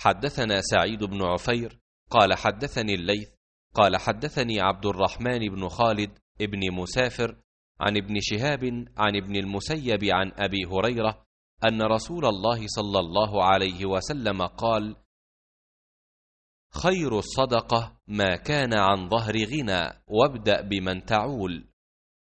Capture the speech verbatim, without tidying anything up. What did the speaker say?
حدثنا سعيد بن عفير قال حدثني الليث قال حدثني عبد الرحمن بن خالد ابن مسافر عن ابن شهاب عن ابن المسيب عن أبي هريرة أن رسول الله صلى الله عليه وسلم قال: خير الصدقة ما كان عن ظهر غنى، وابدأ بمن تعول.